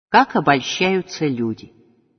Как обольщаются люди.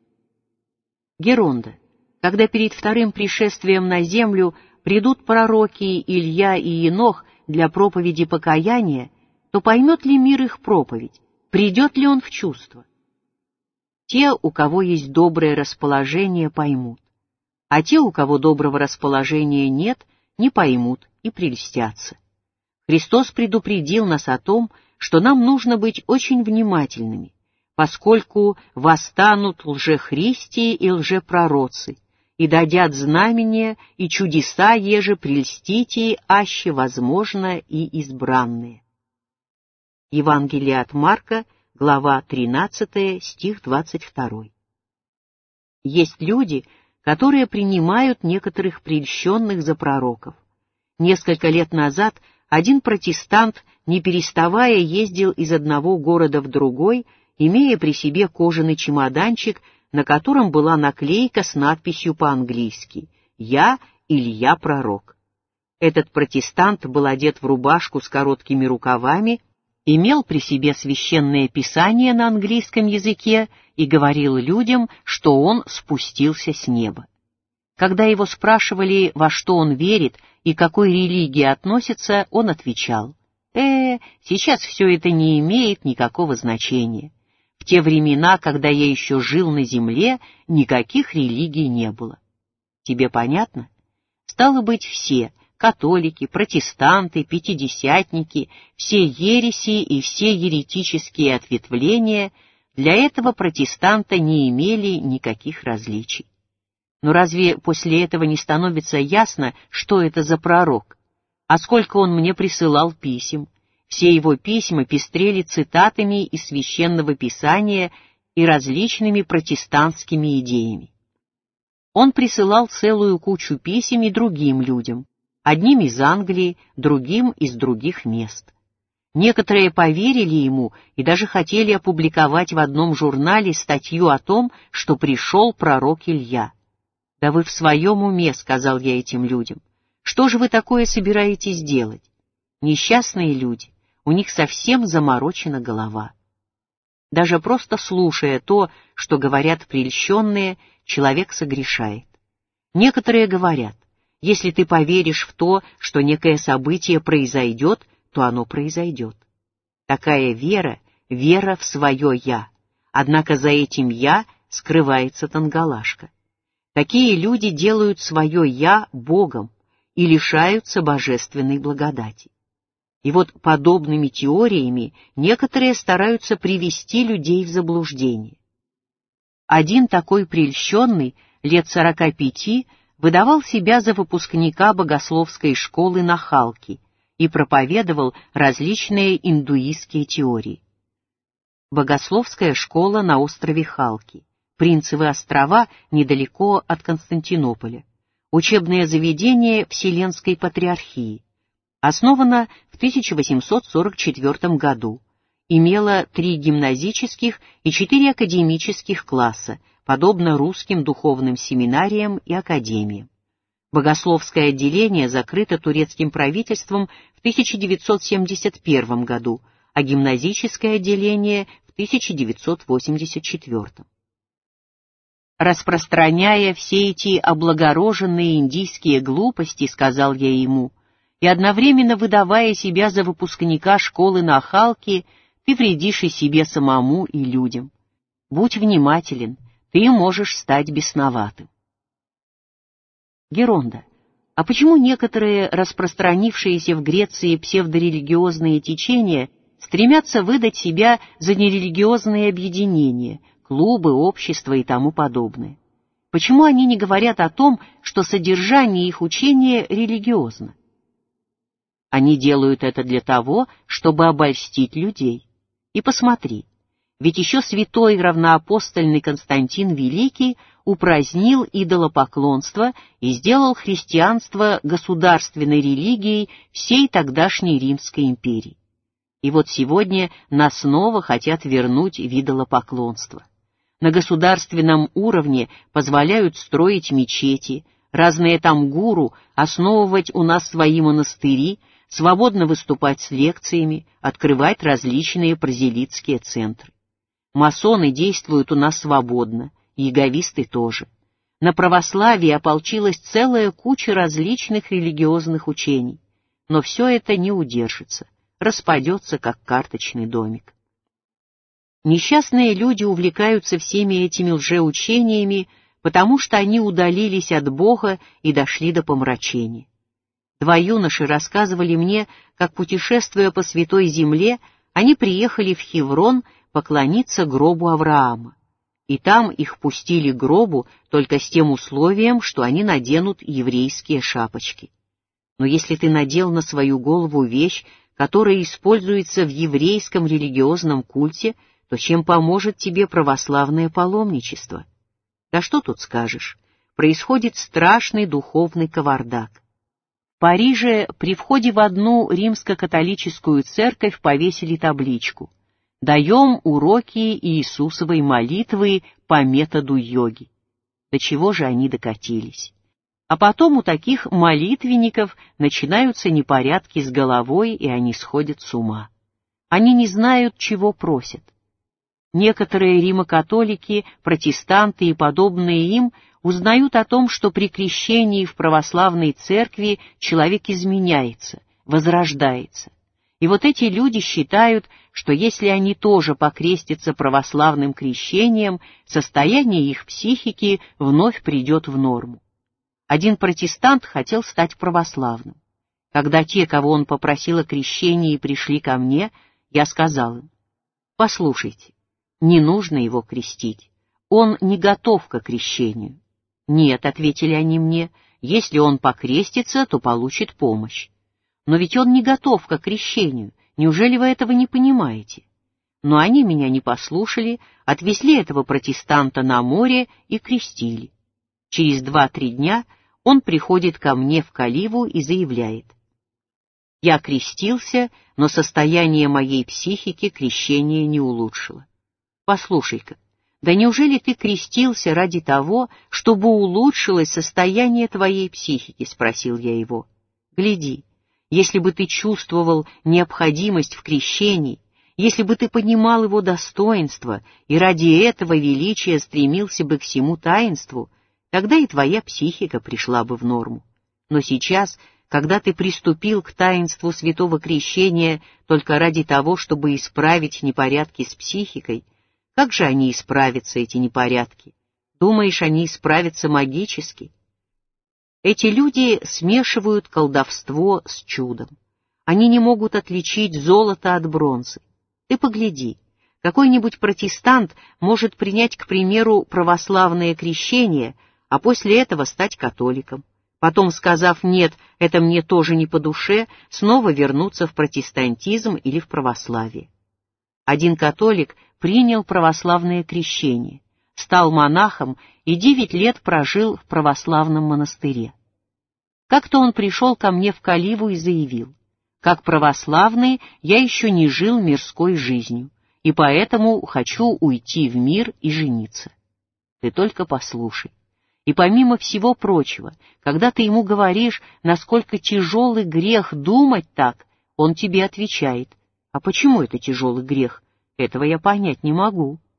Геронда. Когда перед вторым пришествием на землю придут пророки Илья и Енох для проповеди покаяния, то поймет ли мир их проповедь, придет ли он в чувство? Те, у кого есть доброе расположение, поймут, а те, у кого доброго расположения нет, не поймут и прельстятся. Христос предупредил нас о том, что нам нужно быть очень внимательными, поскольку восстанут лжехристи и лжепророцы, и дадят знамения и чудеса, еже прельстите, аще возможно и избранные. Евангелие от Марка, глава 13, стих 22. Есть люди, которые принимают некоторых прельщенных за пророков. Несколько лет назад один протестант, не переставая, ездил из одного города в другой, имея при себе кожаный чемоданчик, на котором была наклейка с надписью по-английски «Я Илья Пророк». Этот протестант был одет в рубашку с короткими рукавами, имел при себе священное писание на английском языке и говорил людям, что он спустился с неба. Когда его спрашивали, во что он верит и к какой религии относится, он отвечал: сейчас все это не имеет никакого значения. В те времена, когда я еще жил на земле, никаких религий не было. Тебе понятно? Стало быть, все — католики, протестанты, пятидесятники, все ереси и все еретические ответвления — для этого протестанта не имели никаких различий. Но разве после этого не становится ясно, что это за пророк? А сколько он мне присылал писем? Все его письма пестрели цитатами из Священного Писания и различными протестантскими идеями. Он присылал целую кучу писем и другим людям, одним из Англии, другим из других мест. Некоторые поверили ему и даже хотели опубликовать в одном журнале статью о том, что пришел пророк Илья. «Да вы в своем уме», — сказал я этим людям. «Что же вы такое собираетесь делать? Несчастные люди, у них совсем заморочена голова». Даже просто слушая то, что говорят прельщенные, человек согрешает. Некоторые говорят: если ты поверишь в то, что некое событие произойдет, то оно произойдет. Такая вера — вера в свое «я», однако за этим «я» скрывается тангалашка. Такие люди делают свое «я» Богом и лишаются божественной благодати. И вот подобными теориями некоторые стараются привести людей в заблуждение. Один такой прельщенный, лет 45, выдавал себя за выпускника богословской школы на Халки и проповедовал различные индуистские теории. Богословская школа на острове Халки, Принцевы острова недалеко от Константинополя, учебное заведение Вселенской Патриархии, основана в 1844 году, имела 3 гимназических и 4 академических класса, подобно русским духовным семинариям и академиям. Богословское отделение закрыто турецким правительством в 1971 году, а гимназическое отделение в 1984. Распространяя все эти облагороженные индийские глупости, сказал я ему, и одновременно выдавая себя за выпускника школы на Халке, ты вредишь и себе самому, и людям. Будь внимателен, ты можешь стать бесноватым. Геронда. А почему некоторые распространившиеся в Греции псевдорелигиозные течения стремятся выдать себя за нерелигиозные объединения, клубы, общества и тому подобное? Почему они не говорят о том, что содержание их учения религиозно? Они делают это для того, чтобы обольстить людей. И посмотри, ведь еще святой равноапостольный Константин Великий упразднил идолопоклонство и сделал христианство государственной религией всей тогдашней Римской империи. И вот сегодня нас снова хотят вернуть в идолопоклонство. На государственном уровне позволяют строить мечети, разные там гуру основывать у нас свои монастыри, свободно выступать с лекциями, открывать различные прозелитские центры. Масоны действуют у нас свободно, яговисты тоже. На православие ополчилась целая куча различных религиозных учений, но все это не удержится, распадется, как карточный домик. Несчастные люди увлекаются всеми этими лжеучениями, потому что они удалились от Бога и дошли до помрачения. 2 юноши рассказывали мне, как, путешествуя по Святой Земле, они приехали в Хеврон поклониться гробу Авраама. И там их пустили к гробу только с тем условием, что они наденут еврейские шапочки. Но если ты надел на свою голову вещь, которая используется в еврейском религиозном культе, то чем поможет тебе православное паломничество? Да что тут скажешь? Происходит страшный духовный кавардак. В Париже при входе в одну римско-католическую церковь повесили табличку: «Даем уроки Иисусовой молитвы по методу йоги». До чего же они докатились? А потом у таких молитвенников начинаются непорядки с головой, и они сходят с ума. Они не знают, чего просят. Некоторые римокатолики, протестанты и подобные им узнают о том, что при крещении в православной церкви человек изменяется, возрождается. И вот эти люди считают, что если они тоже покрестятся православным крещением, состояние их психики вновь придет в норму. Один протестант хотел стать православным. Когда те, кого он попросил о крещении, пришли ко мне, я сказал им: «Послушайте, не нужно его крестить, он не готов к крещению». «Нет», — ответили они мне, — «если он покрестится, то получит помощь». «Но ведь он не готов к крещению, неужели вы этого не понимаете?» Но они меня не послушали, отвезли этого протестанта на море и крестили. Через 2-3 дня он приходит ко мне в Каливу и заявляет: «Я крестился, но состояние моей психики крещение не улучшило». «Послушай-ка, да неужели ты крестился ради того, чтобы улучшилось состояние твоей психики?» — спросил я его. «Гляди, если бы ты чувствовал необходимость в крещении, если бы ты понимал его достоинство и ради этого величия стремился бы к всему таинству, тогда и твоя психика пришла бы в норму. Но сейчас, когда ты приступил к таинству святого крещения только ради того, чтобы исправить непорядки с психикой, как же они исправятся, эти непорядки? Думаешь, они исправятся магически?» Эти люди смешивают колдовство с чудом. Они не могут отличить золото от бронзы. Ты погляди, какой-нибудь протестант может принять, к примеру, православное крещение, а после этого стать католиком. Потом, сказав «нет, это мне тоже не по душе», снова вернуться в протестантизм или в православие. Один католик принял православное крещение, стал монахом и 9 лет прожил в православном монастыре. Как-то он пришел ко мне в Каливу и заявил: «Как православный я еще не жил мирской жизнью, и поэтому хочу уйти в мир и жениться». Ты только послушай. И помимо всего прочего, когда ты ему говоришь, насколько тяжелый грех думать так, он тебе отвечает: «А почему это тяжелый грех? Этого я понять не могу».